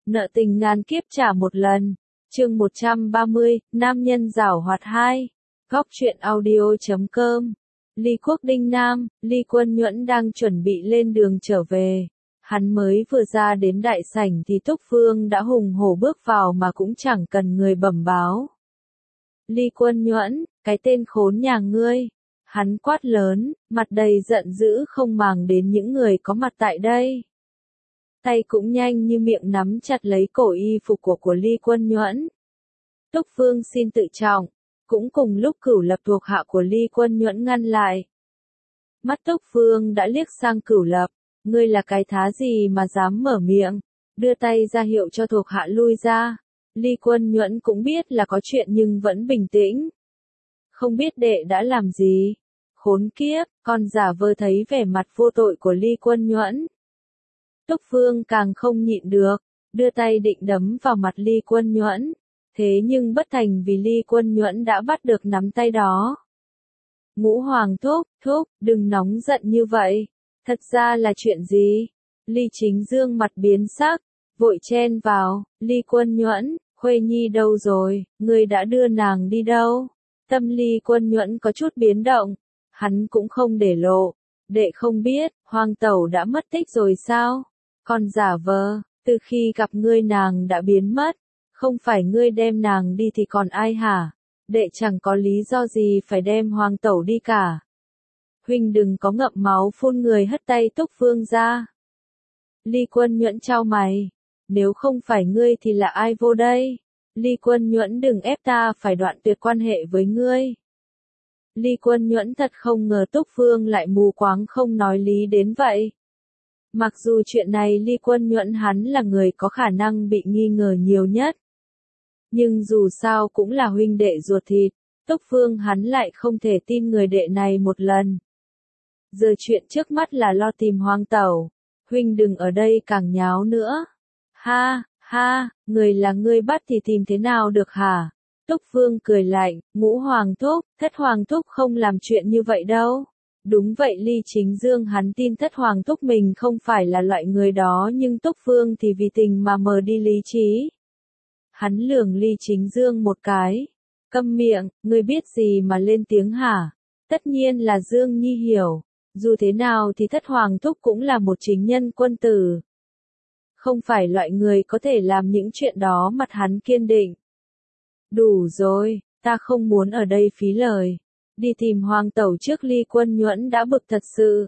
Nợ tình ngàn kiếp trả một lần. Chương 130, Nam nhân giảo hoạt 2. Góc truyện audio.com. Ly Quốc Đinh Nam, Ly Quân Nhuẫn đang chuẩn bị lên đường trở về. Hắn mới vừa ra đến đại sảnh thì Túc Phương đã hùng hổ bước vào mà cũng chẳng cần người bẩm báo. Ly Quân Nhuẫn, cái tên khốn nhà ngươi. Hắn quát lớn, mặt đầy giận dữ không màng đến những người có mặt tại đây. Tay cũng nhanh như miệng nắm chặt lấy cổ y phục của Ly Quân Nhuẫn. Túc Phương xin tự trọng, cũng cùng lúc Cửu Lập thuộc hạ của Ly Quân Nhuẫn ngăn lại. Mắt Túc Phương đã liếc sang Cửu Lập, ngươi là cái thá gì mà dám mở miệng, đưa tay ra hiệu cho thuộc hạ lui ra. Ly Quân Nhuẫn cũng biết là có chuyện nhưng vẫn bình tĩnh. Không biết đệ đã làm gì? Khốn kiếp, còn giả vờ thấy vẻ mặt vô tội của Ly Quân Nhuẫn. Túc Phương càng không nhịn được, đưa tay định đấm vào mặt Ly Quân Nhuẫn. Thế nhưng bất thành vì Ly Quân Nhuẫn đã bắt được nắm tay đó. Ngũ Hoàng thúc, đừng nóng giận như vậy. Thật ra là chuyện gì? Ly Chính Dương mặt biến sắc, vội chen vào. Ly Quân Nhuẫn, Khuê Nhi đâu rồi, ngươi đã đưa nàng đi đâu? Tâm Ly Quân Nhuẫn có chút biến động, hắn cũng không để lộ. Đệ không biết, Hoàng tẩu đã mất tích rồi sao? Còn giả vờ, từ khi gặp ngươi nàng đã biến mất. Không phải ngươi đem nàng đi thì còn ai hả? Đệ chẳng có lý do gì phải đem Hoàng tẩu đi cả. Huynh đừng có ngậm máu phun người, hất tay Túc Phương ra. Ly Quân Nhuẫn chau mày. Nếu không phải ngươi thì là ai vô đây? Ly Quân Nhuẫn đừng ép ta phải đoạn tuyệt quan hệ với ngươi. Ly Quân Nhuẫn thật không ngờ Túc Phương lại mù quáng không nói lý đến vậy. Mặc dù chuyện này Ly Quân Nhuẫn hắn là người có khả năng bị nghi ngờ nhiều nhất. Nhưng dù sao cũng là huynh đệ ruột thịt, Túc Phương hắn lại không thể tin người đệ này một lần. Giờ chuyện trước mắt là lo tìm Hoàng tẩu, huynh đừng ở đây càng nháo nữa. Ha, người là ngươi bắt thì tìm thế nào được hả? Túc Phương cười lạnh, Ngũ Hoàng thúc, Thất Hoàng thúc không làm chuyện như vậy đâu. Đúng vậy, Ly Chính Dương hắn tin Thất Hoàng thúc mình không phải là loại người đó, nhưng Túc Phương thì vì tình mà mờ đi lý trí. Hắn lườm Ly Chính Dương một cái. Câm miệng, ngươi biết gì mà lên tiếng hả? Tất nhiên là Dương Nhi hiểu. Dù thế nào thì Thất Hoàng thúc cũng là một chính nhân quân tử. Không phải loại người có thể làm những chuyện đó. Mặt hắn kiên định. Đủ rồi, ta không muốn ở đây phí lời. Đi tìm Hoàng tẩu trước. Ly Quân Nhuẫn đã bực thật sự.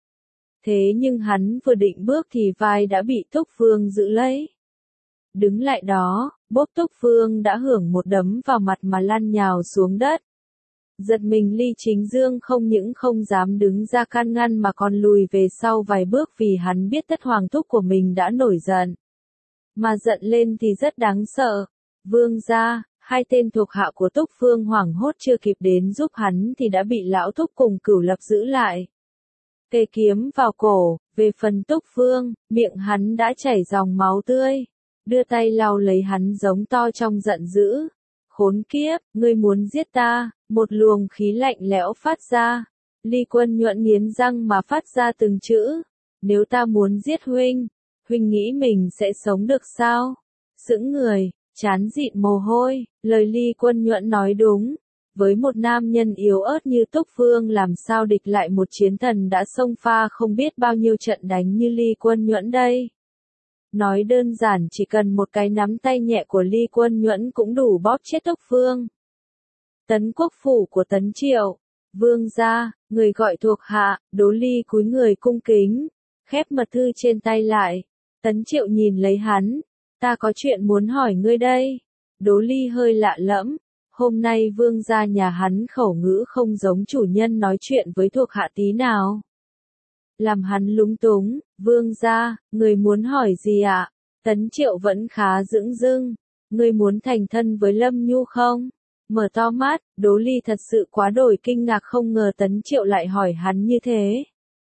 Thế nhưng hắn vừa định bước thì vai đã bị Túc Phương giữ lấy. Đứng lại đó, bốp Túc Phương đã hưởng một đấm vào mặt mà lăn nhào xuống đất. Giật mình Ly Chính Dương không những không dám đứng ra can ngăn mà còn lùi về sau vài bước vì hắn biết Thất Hoàng thúc của mình đã nổi giận. Mà giận lên thì rất đáng sợ. Vương gia, hai tên thuộc hạ của Túc Phương hoảng hốt chưa kịp đến giúp hắn thì đã bị lão thúc cùng Cửu Lập giữ lại. Kề kiếm vào cổ, về phần Túc Phương, miệng hắn đã chảy dòng máu tươi. Đưa tay lau lấy hắn giống to trong giận dữ. Khốn kiếp, ngươi muốn giết ta, một luồng khí lạnh lẽo phát ra. Ly Quân Nhuẫn nghiến răng mà phát ra từng chữ. Nếu ta muốn giết huynh, huynh nghĩ mình sẽ sống được sao? Sững người, chán dịn mồ hôi, lời Ly Quân Nhuẫn nói đúng. Với một nam nhân yếu ớt như Túc Phương làm sao địch lại một chiến thần đã xông pha không biết bao nhiêu trận đánh như Ly Quân Nhuẫn đây. Nói đơn giản chỉ cần một cái nắm tay nhẹ của Ly Quân Nhuẫn cũng đủ bóp chết Túc Phương. Tấn quốc phủ của Tấn Triệu. Vương gia, người gọi thuộc hạ. Đỗ Ly cúi người cung kính, khép mật thư trên tay lại. Tấn Triệu nhìn lấy hắn. Ta có chuyện muốn hỏi ngươi đây. Đỗ Ly hơi lạ lẫm. Hôm nay vương gia nhà hắn khẩu ngữ không giống chủ nhân nói chuyện với thuộc hạ tí nào. Làm hắn lúng túng. Vương gia, người muốn hỏi gì ạ? Tấn Triệu vẫn khá dửng dưng. Người muốn thành thân với Lâm Nhu không? Mở to mắt, Đỗ Ly thật sự quá đổi kinh ngạc không ngờ Tấn Triệu lại hỏi hắn như thế.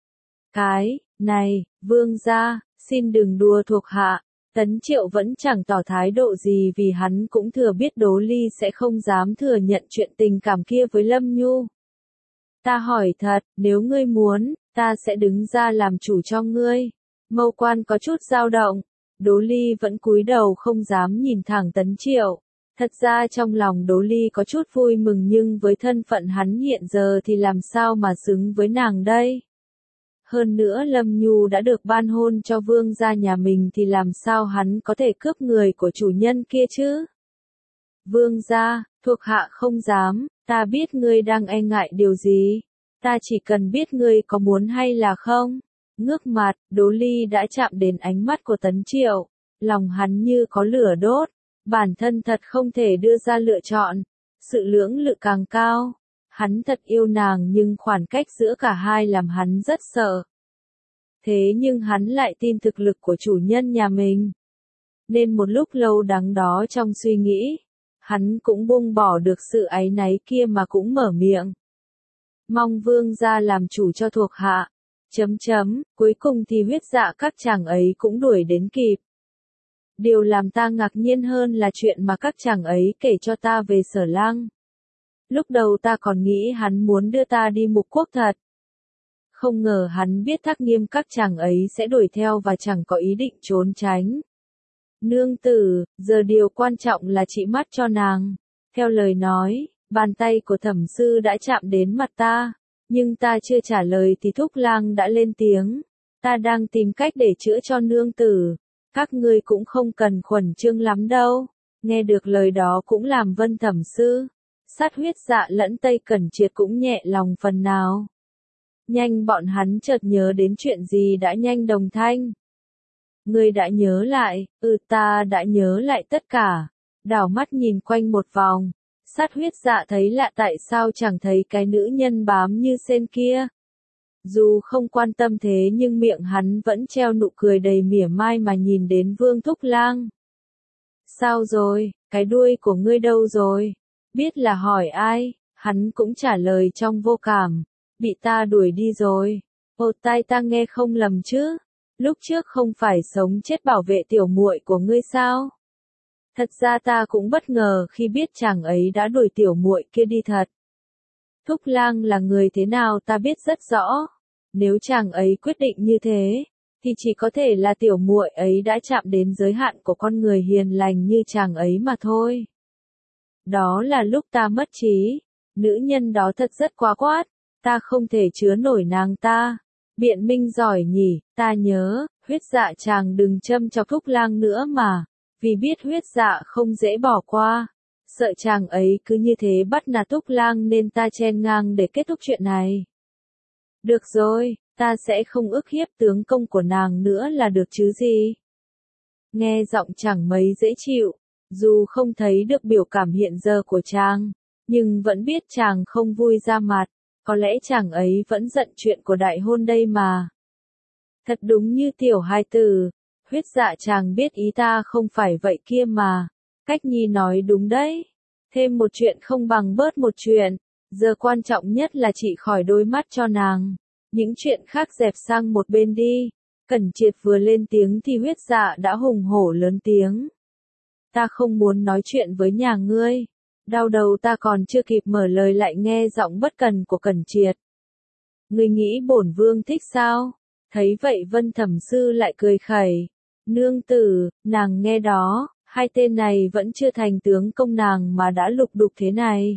Cái này, vương gia, xin đừng đùa thuộc hạ. Tấn Triệu vẫn chẳng tỏ thái độ gì vì hắn cũng thừa biết Đỗ Ly sẽ không dám thừa nhận chuyện tình cảm kia với Lâm Nhu. Ta hỏi thật, nếu ngươi muốn, ta sẽ đứng ra làm chủ cho ngươi. Mâu Quan có chút dao động. Đỗ Ly vẫn cúi đầu không dám nhìn thẳng Tấn Triệu. Thật ra trong lòng Đỗ Ly có chút vui mừng nhưng với thân phận hắn hiện giờ thì làm sao mà xứng với nàng đây. Hơn nữa Lâm Nhu đã được ban hôn cho vương gia nhà mình thì làm sao hắn có thể cướp người của chủ nhân kia chứ? Vương gia, thuộc hạ không dám, ta biết ngươi đang e ngại điều gì. Ta chỉ cần biết ngươi có muốn hay là không. Ngước mặt, Đỗ Ly đã chạm đến ánh mắt của Tấn Triệu. Lòng hắn như có lửa đốt. Bản thân thật không thể đưa ra lựa chọn. Sự lưỡng lự càng cao. Hắn thật yêu nàng nhưng khoảng cách giữa cả hai làm hắn rất sợ. Thế nhưng hắn lại tin thực lực của chủ nhân nhà mình. Nên một lúc lâu đắn đo trong suy nghĩ, hắn cũng buông bỏ được sự áy náy kia mà cũng mở miệng. Mong vương gia làm chủ cho thuộc hạ. Cuối cùng thì huyết dạ các chàng ấy cũng đuổi đến kịp. Điều làm ta ngạc nhiên hơn là chuyện mà các chàng ấy kể cho ta về Sở Lăng. Lúc đầu ta còn nghĩ hắn muốn đưa ta đi mục quốc thật. Không ngờ hắn biết Thác Nghiêm các chàng ấy sẽ đuổi theo và chẳng có ý định trốn tránh. Nương tử, giờ điều quan trọng là trị mắt cho nàng. Theo lời nói, bàn tay của Thẩm sư đã chạm đến mặt ta. Nhưng ta chưa trả lời thì Thúc Lang đã lên tiếng. Ta đang tìm cách để chữa cho nương tử. Các ngươi cũng không cần khuẩn trương lắm đâu. Nghe được lời đó cũng làm Vân Thẩm sư, Sát Huyết Dạ lẫn Tây Cẩn Triệt cũng nhẹ lòng phần nào. Nhanh bọn hắn chợt nhớ đến chuyện gì đã nhanh đồng thanh. Ngươi đã nhớ lại, ta đã nhớ lại tất cả. Đảo mắt nhìn quanh một vòng. Sát Huyết Dạ thấy lạ tại sao chẳng thấy cái nữ nhân bám như sen kia. Dù không quan tâm thế nhưng miệng hắn vẫn treo nụ cười đầy mỉa mai mà nhìn đến Vương Thúc Lang. Sao rồi, cái đuôi của ngươi đâu rồi? Biết là hỏi ai, hắn cũng trả lời trong vô cảm. Bị ta đuổi đi rồi. Ồ, tai ta nghe không lầm chứ? Lúc trước không phải sống chết bảo vệ tiểu muội của ngươi sao? Thật ra ta cũng bất ngờ khi biết chàng ấy đã đuổi tiểu muội kia đi thật. Thúc Lang là người thế nào ta biết rất rõ. Nếu chàng ấy quyết định như thế, thì chỉ có thể là tiểu muội ấy đã chạm đến giới hạn của con người hiền lành như chàng ấy mà thôi. Đó là lúc ta mất trí. Nữ nhân đó thật rất quá quát. Ta không thể chứa nổi nàng ta. Biện minh giỏi nhỉ, ta nhớ, huyết dạ chàng đừng châm chọc Thúc Lang nữa mà. Vì biết huyết dạ không dễ bỏ qua. Sợ chàng ấy cứ như thế bắt nạt Thúc Lang nên ta chen ngang để kết thúc chuyện này. Được rồi, ta sẽ không ức hiếp tướng công của nàng nữa là được chứ gì. Nghe giọng chẳng mấy dễ chịu, dù không thấy được biểu cảm hiện giờ của chàng, nhưng vẫn biết chàng không vui ra mặt, có lẽ chàng ấy vẫn giận chuyện của đại hôn đây mà. Thật đúng như tiểu hài tử, huyết dạ chàng biết ý ta không phải vậy kia mà. Cách nhi nói đúng đấy. Thêm một chuyện không bằng bớt một chuyện. Giờ quan trọng nhất là trị khỏi đôi mắt cho nàng. Những chuyện khác dẹp sang một bên đi. Cẩn Triệt vừa lên tiếng thì huyết dạ đã hùng hổ lớn tiếng. Ta không muốn nói chuyện với nhà ngươi. Đau đầu ta còn chưa kịp mở lời lại nghe giọng bất cần của Cẩn Triệt. Ngươi nghĩ bổn vương thích sao? Thấy vậy Vân Thẩm sư lại cười khẩy. Nương tử, nàng nghe đó, hai tên này vẫn chưa thành tướng công nàng mà đã lục đục thế này.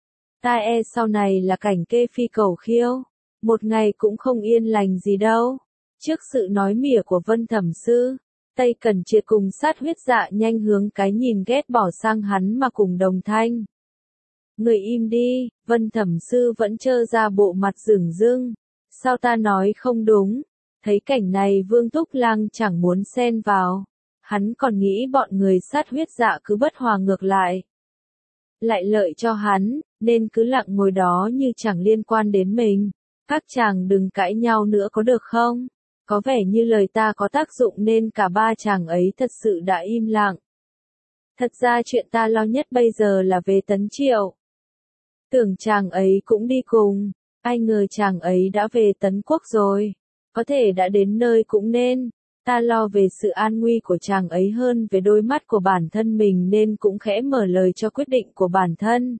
Ta e sau này là cảnh kê phi cầu khiêu. Một ngày cũng không yên lành gì đâu. Trước sự nói mỉa của Vân Thẩm sư, Tây Cẩn Triệt cùng Sát Huyết Dạ nhanh hướng cái nhìn ghét bỏ sang hắn mà cùng đồng thanh. Người im đi, Vân Thẩm sư vẫn trơ ra bộ mặt rửng rưng. Sao ta nói không đúng? Thấy cảnh này Vương Thúc Lang chẳng muốn xen vào. Hắn còn nghĩ bọn người Sát Huyết Dạ cứ bất hòa ngược lại. Lại lợi cho hắn, nên cứ lặng ngồi đó như chẳng liên quan đến mình. Các chàng đừng cãi nhau nữa có được không? Có vẻ như lời ta có tác dụng nên cả ba chàng ấy thật sự đã im lặng. Thật ra chuyện ta lo nhất bây giờ là về Tấn Triệu. Tưởng chàng ấy cũng đi cùng, ai ngờ chàng ấy đã về Tấn Quốc rồi. Có thể đã đến nơi cũng nên. Ta lo về sự an nguy của chàng ấy hơn về đôi mắt của bản thân mình nên cũng khẽ mở lời cho quyết định của bản thân.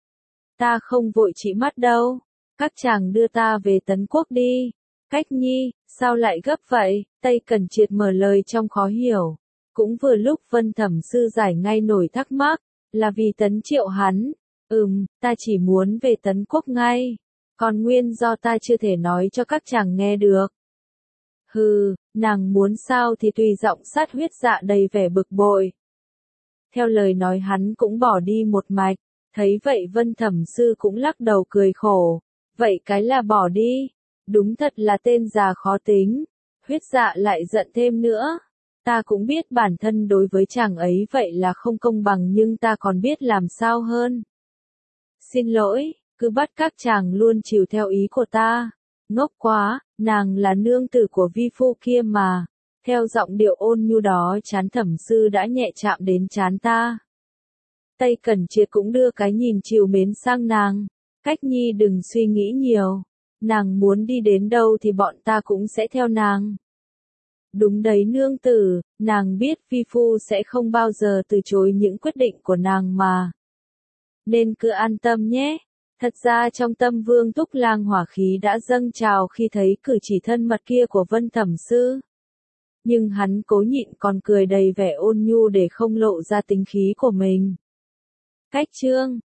Ta không vội trị mắt đâu. Các chàng đưa ta về Tấn Quốc đi. Cách nhi, sao lại gấp vậy? Tây Cẩn Triệt mở lời trong khó hiểu. Cũng vừa lúc Vân Thẩm Sư giải ngay nổi thắc mắc, là vì Tấn Triệu hắn. Ta chỉ muốn về Tấn Quốc ngay. Còn nguyên do ta chưa thể nói cho các chàng nghe được. Hừ, nàng muốn sao thì tùy. Giọng Sát Huyết Dạ đầy vẻ bực bội. Theo lời nói hắn cũng bỏ đi một mạch, thấy vậy Vân Thẩm Sư cũng lắc đầu cười khổ. Vậy cái là bỏ đi, đúng thật là tên già khó tính. Huyết Dạ lại giận thêm nữa. Ta cũng biết bản thân đối với chàng ấy vậy là không công bằng, nhưng ta còn biết làm sao hơn. Xin lỗi, cứ bắt các chàng luôn chiều theo ý của ta. Ngốc quá, nàng là nương tử của vi phu kia mà. Theo giọng điệu ôn nhu đó, trán Thẩm Sư đã nhẹ chạm đến trán ta. Tây Cẩn Triệt cũng đưa cái nhìn trìu mến sang nàng. Cách Nhi đừng suy nghĩ nhiều. Nàng muốn đi đến đâu thì bọn ta cũng sẽ theo nàng. Đúng đấy nương tử, nàng biết vi phu sẽ không bao giờ từ chối những quyết định của nàng mà. Nên cứ an tâm nhé. Thật ra trong tâm Vương Túc Lang hỏa khí đã dâng trào khi thấy cử chỉ thân mật kia của Vân Thẩm Sư. Nhưng hắn cố nhịn còn cười đầy vẻ ôn nhu để không lộ ra tính khí của mình. Cách chương